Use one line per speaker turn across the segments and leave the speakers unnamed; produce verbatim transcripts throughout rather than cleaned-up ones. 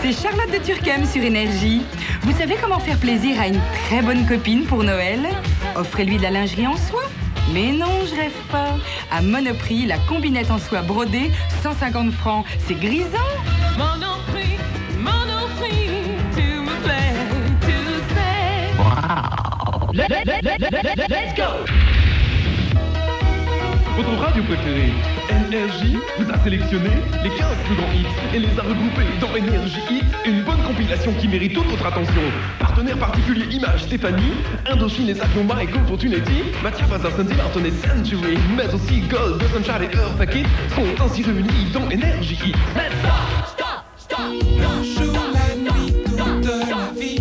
C'est Charlotte de Turckheim sur Énergie. Vous savez comment faire plaisir à une très bonne copine pour Noël? Offrez-lui de la lingerie en soie. Mais non, je rêve pas. À Monoprix, la combinette en soie brodée, cent cinquante francs, c'est grisant.
Monoprix, Monoprix, tu me plais, tu sais.
Wow. Let, let, let, let, let, let, let's go.
Votre radio préférée, Énergie, vous a sélectionné les quinze plus grands hits et les a regroupés dans Énergie Hits, une bonne compilation qui mérite toute votre attention. Partenaires particuliers Image Stéphanie, Indochine et Saklomba et Go Fortunetti, Mathieu Vasarsentil, Anthony Century, mais aussi Gold, The Sunshine et Earth Packet sont ainsi réunis dans Énergie Hits.
Let's stop, stop, stop,
Un jour la nuit, toute la vie.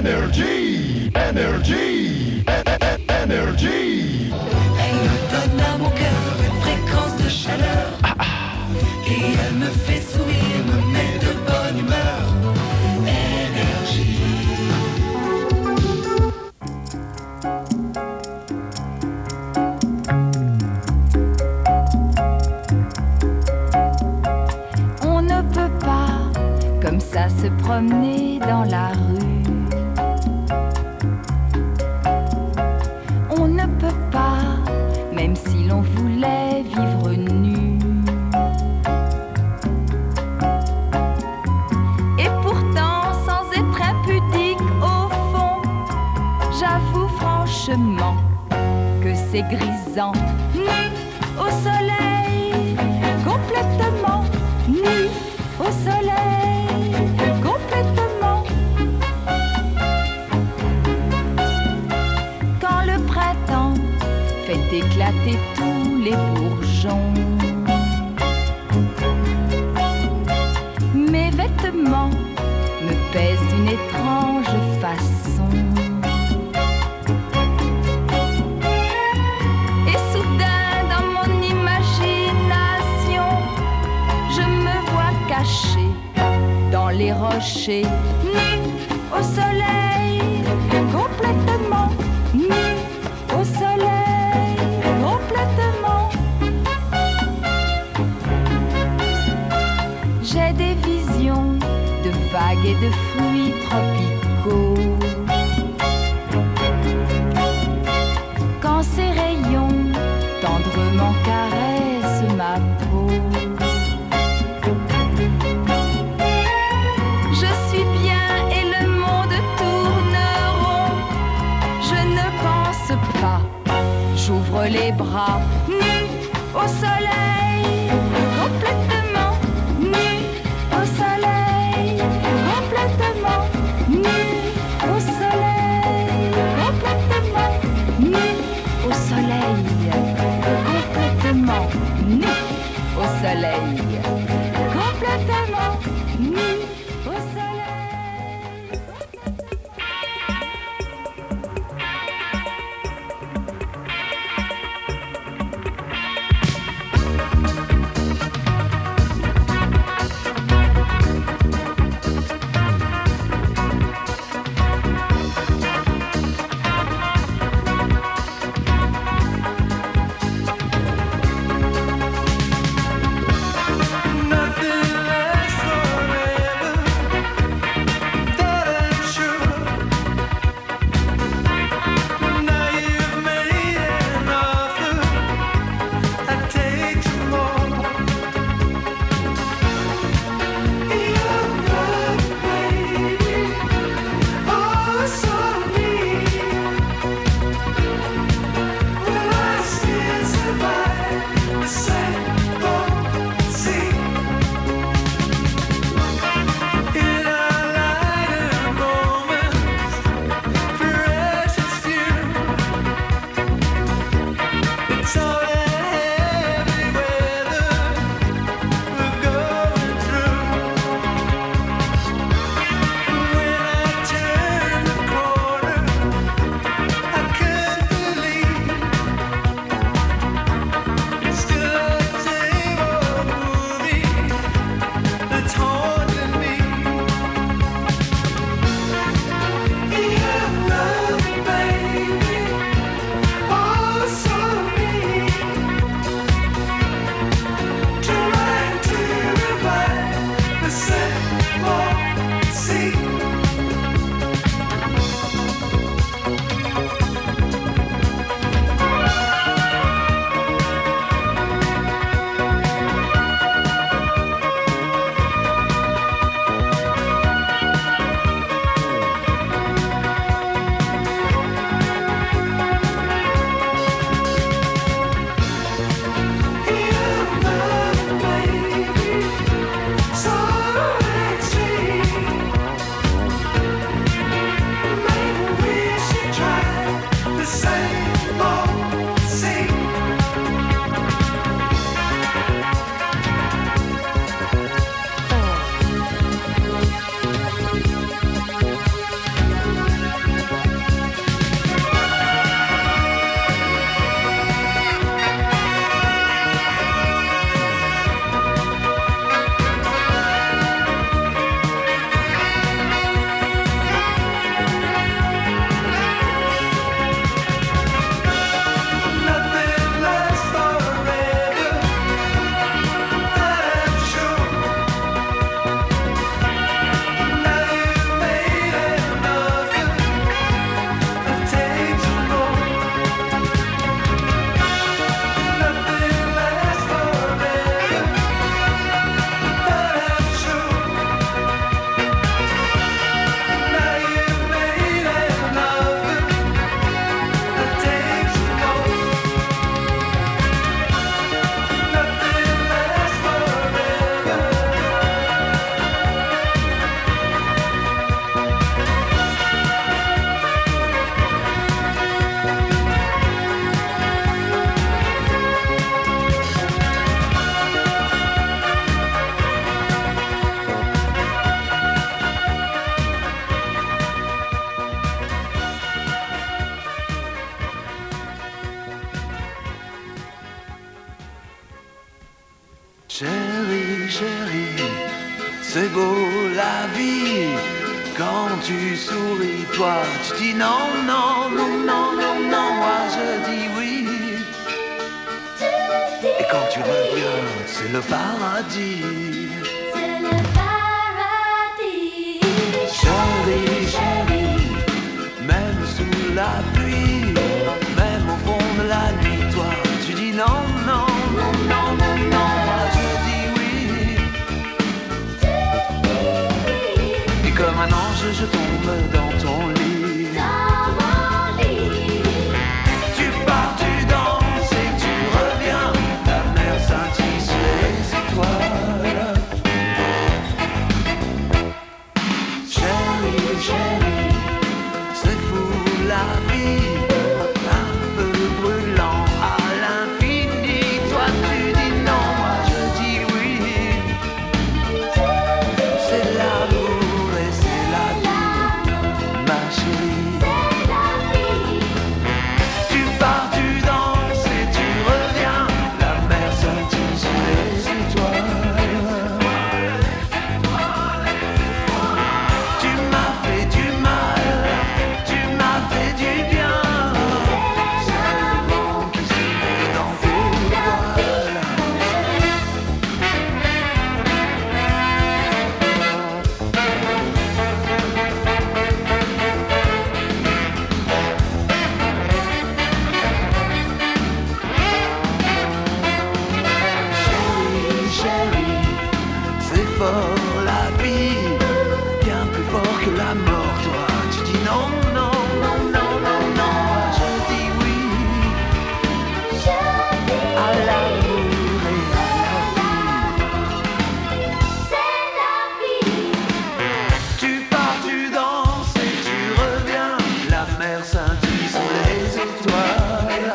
Energy, energy, energy.
Elle me donne à mon cœur une fréquence de chaleur.
Ah, ah.
Et elle me fait sourire, me met de bonne humeur. Énergie.
On ne peut pas comme ça se promener dans la rue. On ne peut pas, même si l'on voulait vivre nu. Et pourtant, sans être impudique au fond, j'avoue franchement que c'est grisant. Nu au soleil, complètement nu au soleil, complètement. Quand le printemps fait éclater tous les bourgeons, mes vêtements me pèsent d'une étrange façon. Et soudain, dans mon imagination, je me vois caché dans les rochers, nu au soleil, complètement nu au soleil, complètement. J'ai des visions de vagues et de fruits tropicaux. Quand ces rayons tendrement caressent ma peau, je suis bien et le monde tourne rond. Je ne pense pas, j'ouvre les bras, nu au soleil, complètement nu au soleil, complètement nu au soleil, complètement nu au soleil, complètement nu au soleil, complètement nu au soleil.
Nothing lasts forever. Chérie, chérie, c'est beau la vie. Quand tu souris, toi, tu dis non, non, non, non, non, non, moi je dis oui. Et quand tu reviens, c'est le paradis.
C'est le paradis.
Chérie, chérie, même sous la pluie, même au fond de la nuit, toi, tu dis non, non, non, non, non, non, moi je dis oui. Et comme un ange, je tombe dans ton lit.
Dans mon lit.
Tu pars, tu danses et tu reviens. La mer scintille sous les étoiles. Chérie, chérie, c'est fou la vie. Un feu brûlant à l'infini. Toi tu dis non, moi je dis oui. C'est l'amour et c'est la vie, ma chérie. Tu pars, tu danses et tu reviens. La mer scintille sous les étoiles. Tu m'as fait du mal, tu m'as fait du bien. C'est le vent qui souffle dans tes voiles. Chérie, chérie, c'est fort la vie, bien plus fort que la mort. Toi, tu dis non, non, non, non, non, non, moi je dis oui. À l'amour et à la vie.
C'est la vie.
Tu pars, tu danses et tu reviens. La mer scintille sous les étoiles.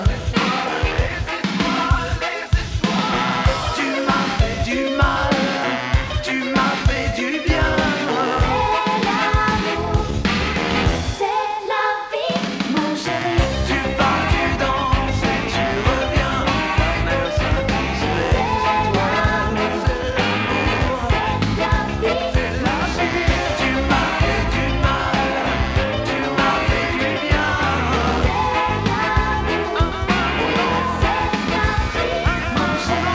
Tu m'as fait du mal, tu m'as fait du bien.
C'est la vie, mon chéri.
Tu pars, tu danses et tu reviens. La mer scintille sous les étoiles.
La vie,
La vie, tu m'as fait du mal, tu m'as fait du bien.
mon chéri.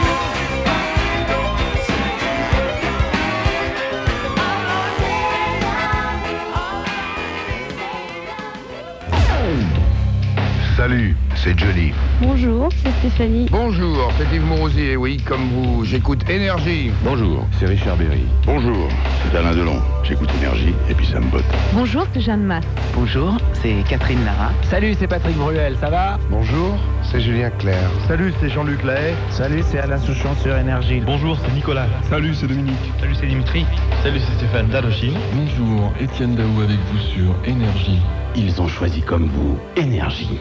Salut, c'est Johnny.
Bonjour, c'est Stéphanie.
Bonjour, c'est Yves Morosi, et oui, comme vous, j'écoute Énergie.
Bonjour, c'est Richard Berry. Bonjour, c'est Alain Delon. J'écoute Énergie et puis ça me botte.
Bonjour, c'est Jeanne Masse.
Bonjour, c'est Catherine Lara.
Salut, c'est Patrick Bruel, ça va?
Bonjour, c'est Julien Clerc.
Salut, c'est Jean-Luc Lahaye.
Salut, c'est Alain Souchon sur Énergie.
Bonjour, c'est Nicolas.
Salut, c'est Dominique.
Salut, c'est Dimitri.
Salut, c'est Stéphane Dadoshi.
Bonjour, Étienne Daou avec vous sur Énergie.
Ils ont choisi comme vous Énergie.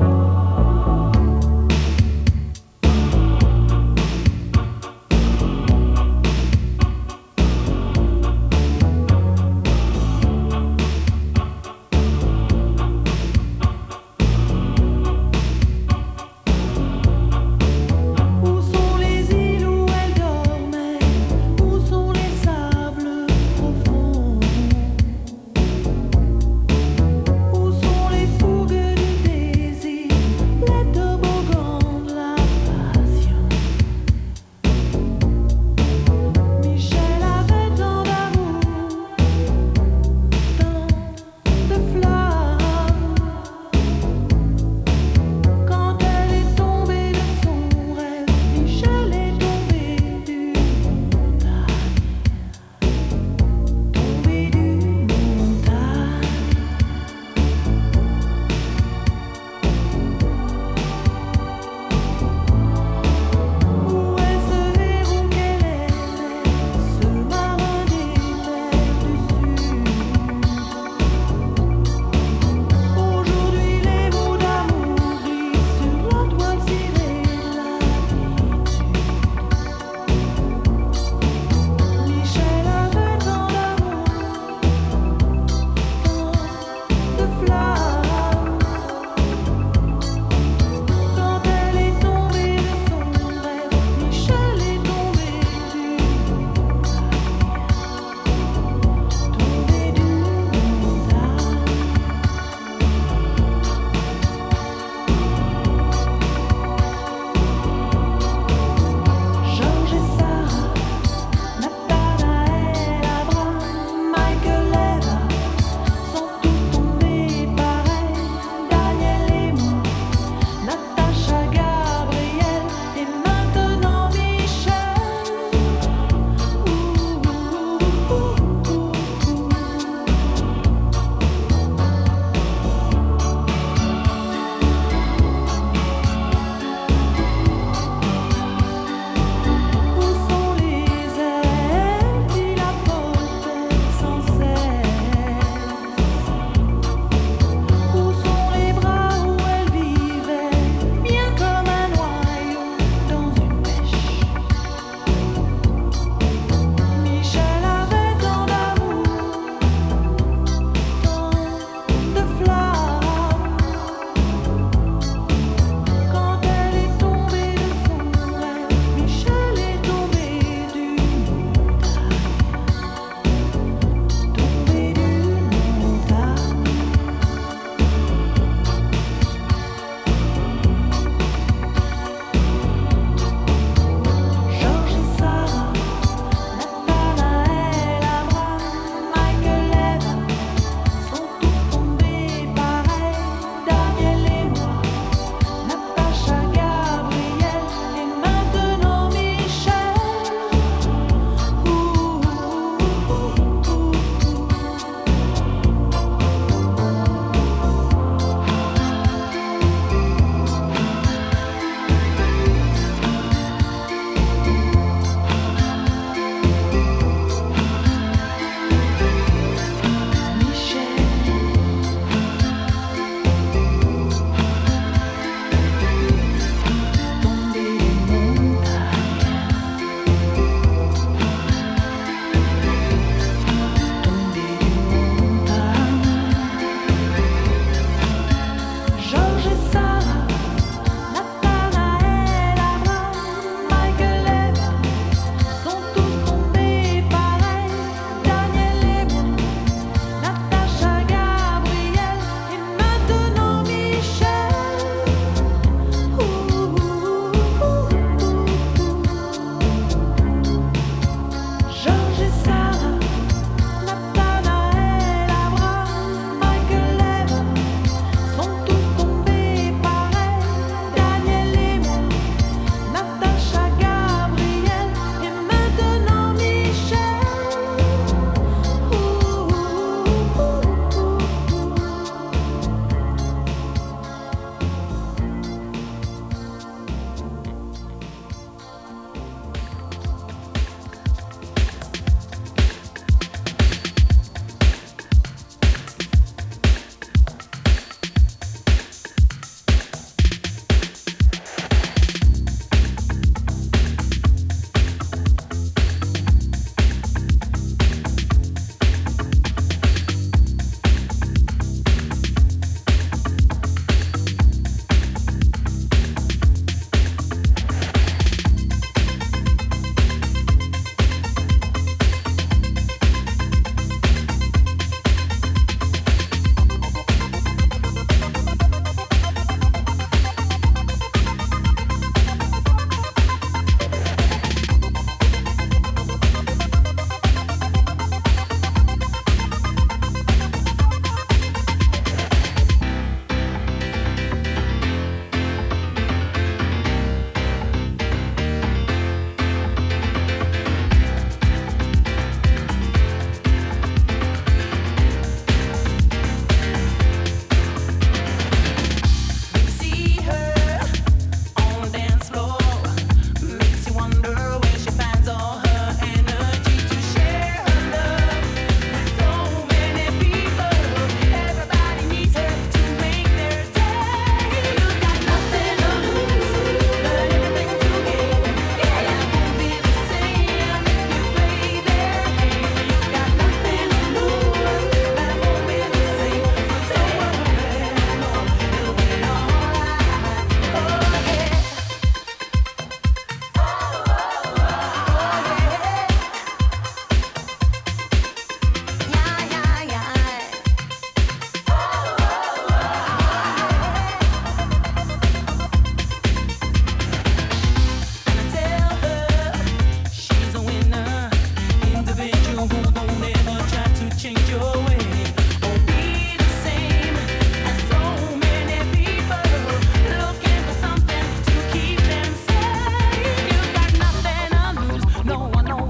Où sont les îles où elle dormait? Où sont les sables profonds? Où sont les fougues du désir?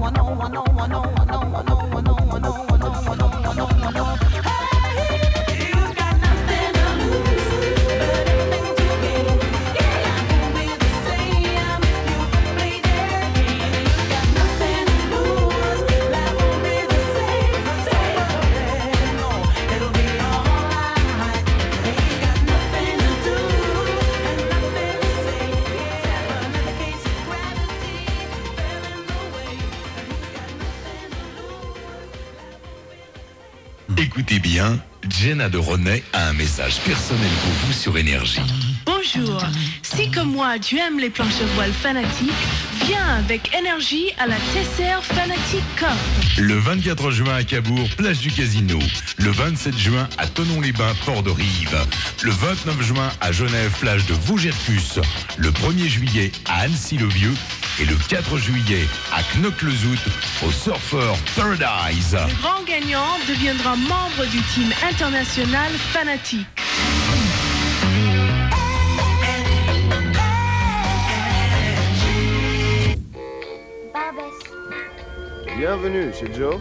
Écoutez bien, Jenna de René a un message personnel pour vous sur Énergie.
Bonjour, si comme moi tu aimes les planches à voile fanatiques, viens avec Énergie à la Tesser Fanatic Cup.
Le vingt-quatre juin à Cabourg, plage du Casino. Le vingt-sept juin à Thonon-les-Bains, port de Rive. Le vingt-neuf juin à Genève, plage de Vaugercus. Le premier juillet à Annecy-le-Vieux. Et le quatre juillet à Knokke-le-Zout au Surfer Paradise.
Le grand gagnant deviendra membre du team international Fanatic.
Bienvenue chez Joe.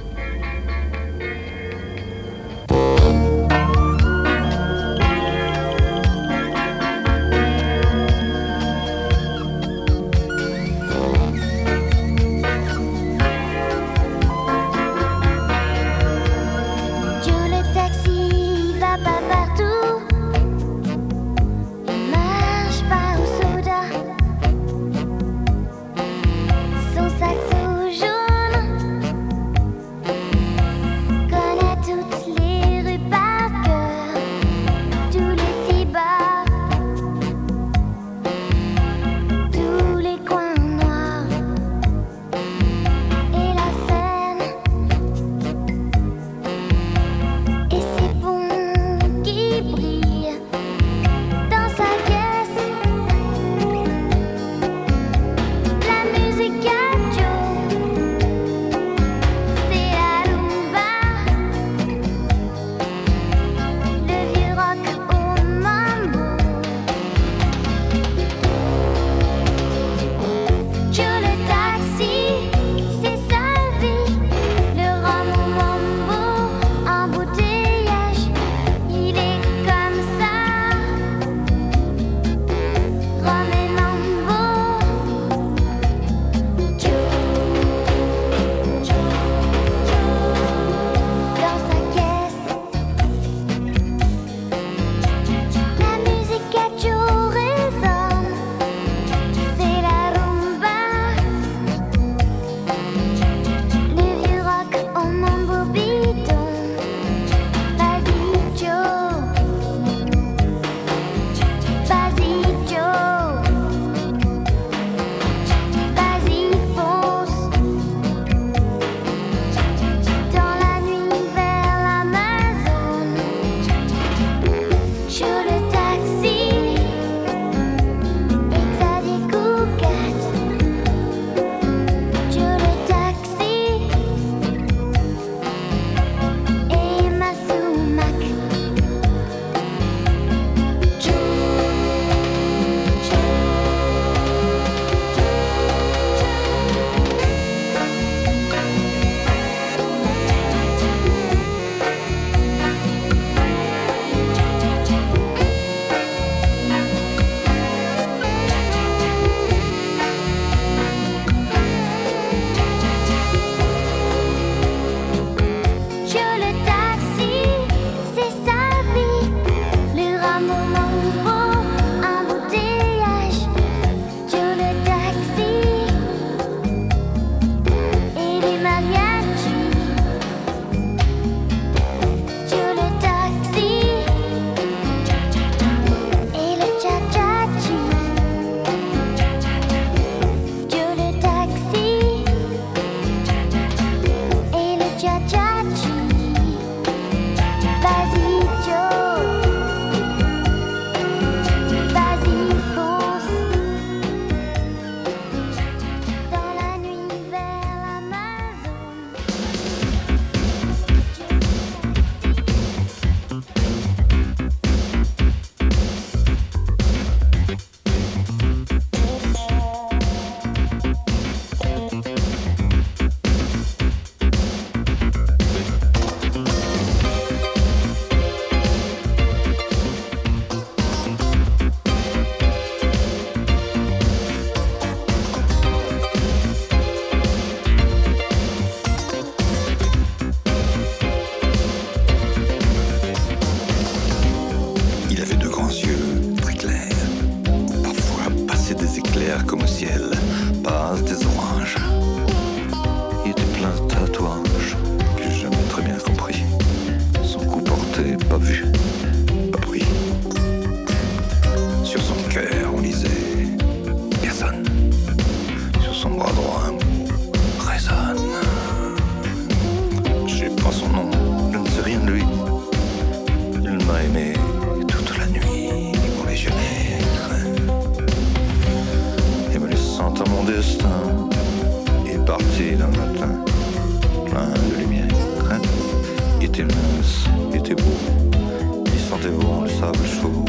un matin, plein de lumière. Il était mince, il était beau, il sentait bon le sable chaud.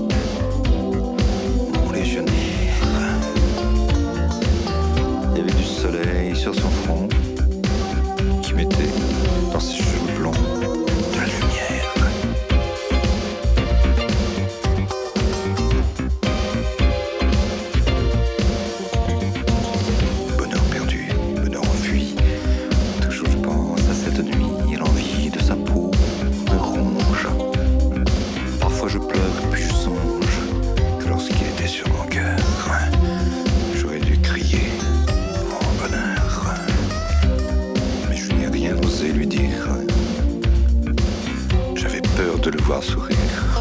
Mon légionnaire. Il y avait du soleil sur son front qui mettait dans ses cheveux blonds de la lumière. Bonheur perdu, bonheur enfui. Toujours je pense à cette nuit et l'envie de sa peau me ronge. Parfois je pleure puis je songe que lorsqu'il était sur mon cœur, j'aurais dû crier mon bonheur. Mais je n'ai rien osé lui dire. J'avais peur de le voir sourire.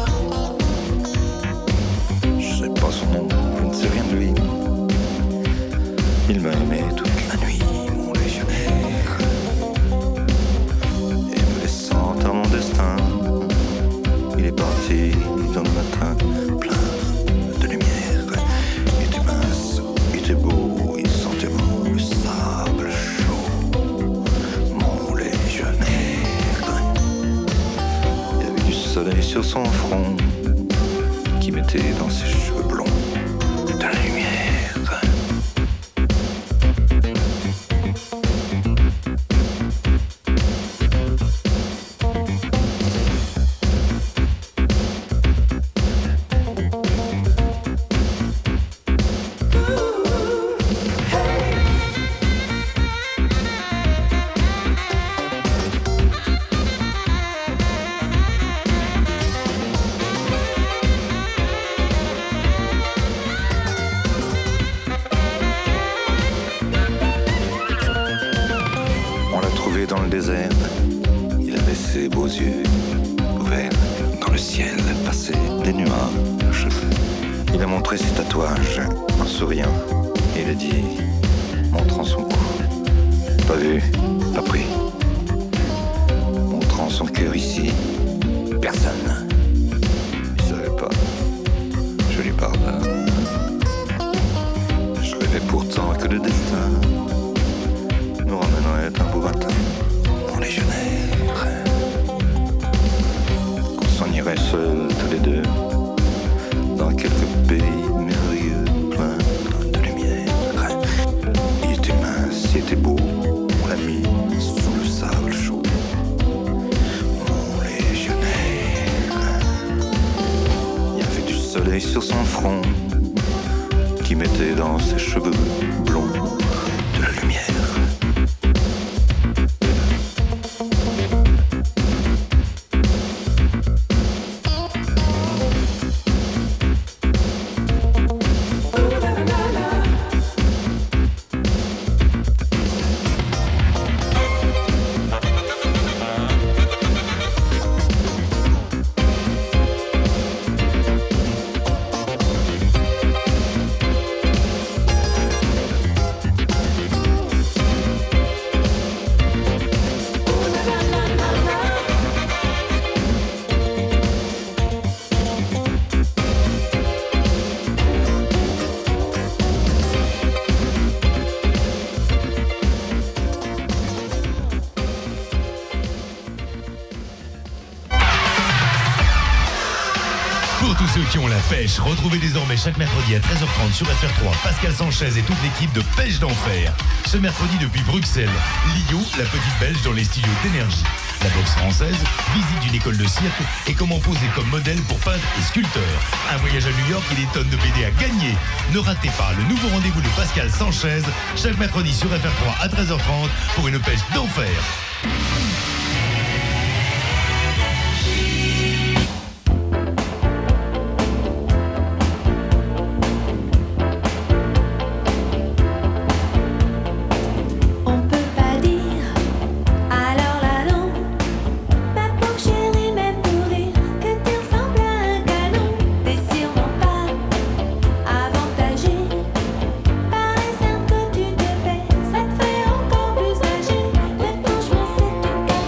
Je sais pas son nom, je ne sais rien de lui. Il m'a aimé toute la nuit, mon légionnaire. Et me laissant à mon destin, il est parti dans le matin, plein de lumière. Il était mince, il était beau, il sentait bon le sable chaud. Mon légionnaire. Il y avait du soleil sur son front qui mettait dans ses cheveux blonds de la lumière. On l'a trouvé dans le désert. Il avait ses beaux yeux ouverts. Dans le ciel passaient des nuages. Il a montré ses tatouages en souriant. Il a dit, montrant son cou. Pas vu, pas pris. Montrant son cœur ici. Personne. Il savait pas. Je lui pardonne. Je rêvais pourtant que le destin nous ramènerait un beau matin, mon légionnaire. Qu'on s'en irait seuls tous les deux dans quelques pays merveilleux, plein de lumière. Il était mince, il était beau, on l'a mis sous le sable chaud. Mon légionnaire. Il y avait du soleil sur son front qui mettait dans ses cheveux blonds de la lumière.
Qui ont la pêche. Retrouvez désormais chaque mercredi à treize heures trente sur F R trois Pascal Sanchez et toute l'équipe de Pêche d'Enfer. Ce mercredi depuis Bruxelles, Lio, la petite belge dans les studios d'énergie. La boxe française, visite d'une école de cirque et comment poser comme modèle pour peintre et sculpteur. Un voyage à New York et des tonnes de B D à gagner. Ne ratez pas le nouveau rendez-vous de Pascal Sanchez chaque mercredi sur F R trois à treize heures trente pour une pêche d'enfer.
Ça te fait encore plus âgé. Mais franchement c'est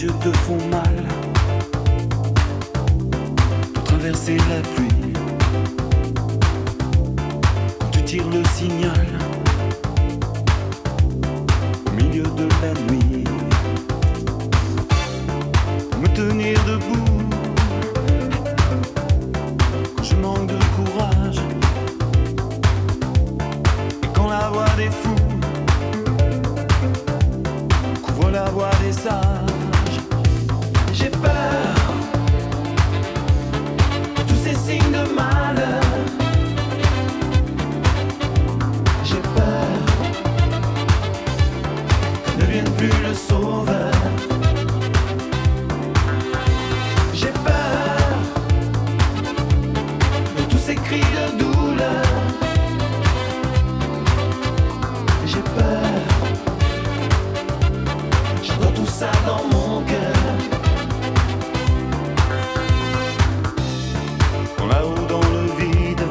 yeux te font mal de traverser la pluie. Quand tu tires le signal au milieu de la nuit, me tenir debout quand je manque de courage, et quand la voix des fous couvre la voix des sages. J'ai peur de tous ces signes de malheur. J'ai peur que ne vienne plus le sauveur. J'ai peur de tous ces cris de douleur. J'ai peur, j'entends tout ça dans mon cœur. Quand là-haut dans le vide,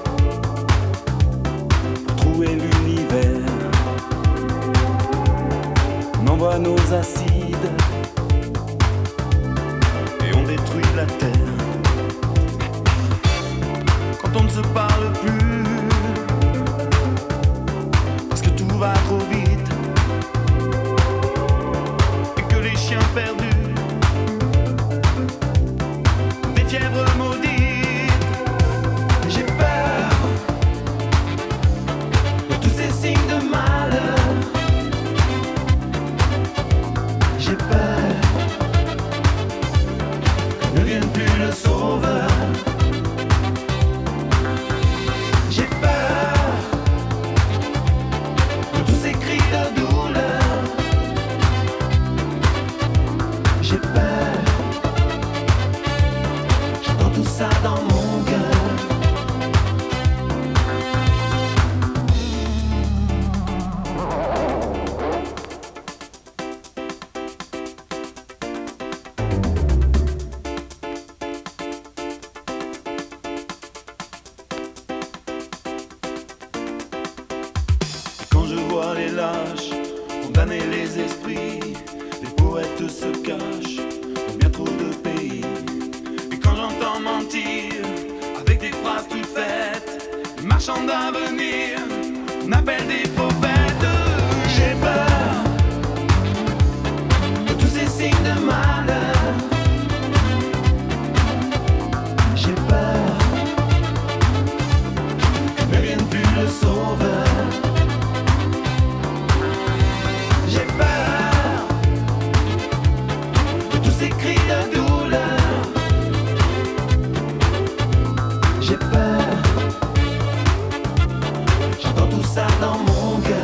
pour trouver l'univers, on envoie nos acides et on détruit la terre. Quand on ne se parle plus, parce que tout va trop vite, et que les chiens perdus, des fièvres maudites. J'ai peur de tous ces signes de malheur. J'ai peur que ne vienne plus le sauveur. J'ai peur de tous ces cris de douleur. J'ai peur, j'entends tout ça dans mon cœur. Quand je vois les lâches condamner les esprits, les poètes se cachent dans bien trop de pays. Et quand j'entends mentir avec des phrases toutes faites, les marchands d'avenir, on appelle des prophètes. J'ai peur de tous ces signes de malheur. J'ai peur que ne vienne plus le sauveur. J'ai peur de tous ces cris de douleur. J'ai peur, j'entends tout ça dans mon cœur.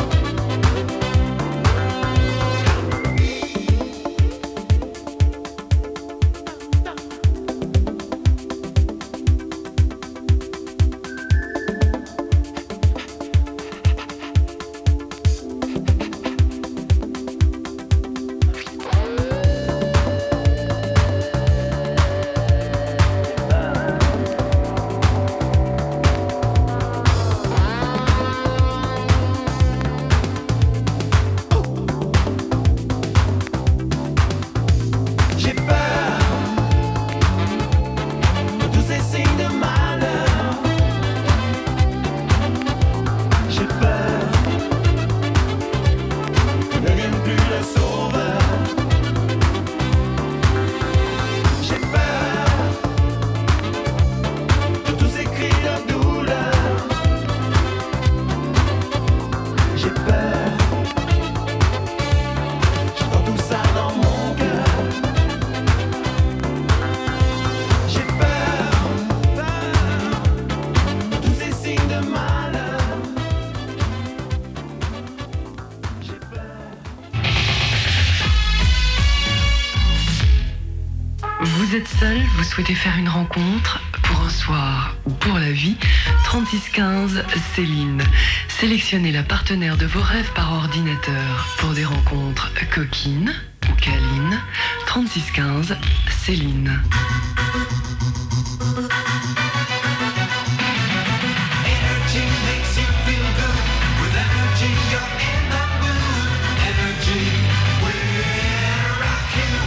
J'ai peur de tous ces signes de malheur. J'ai peur que ne vienne plus le sauveur. J'ai peur de tous ces cris de douleur. J'ai peur, j'entends tout ça dans mon cœur. J'ai peur, peur de tous ces signes de malheur. J'ai peur.
Vous êtes seul, vous souhaitez faire une rencontre pour un soir ou pour la vie, trente-six quinze Céline. Sélectionnez la partenaire de vos rêves par ordinateur pour des rencontres coquines ou câlines. trente-six quinze Céline.
Energy makes you feel good. With energy, you're in the mood. Energy, we're rocking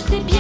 sais bien.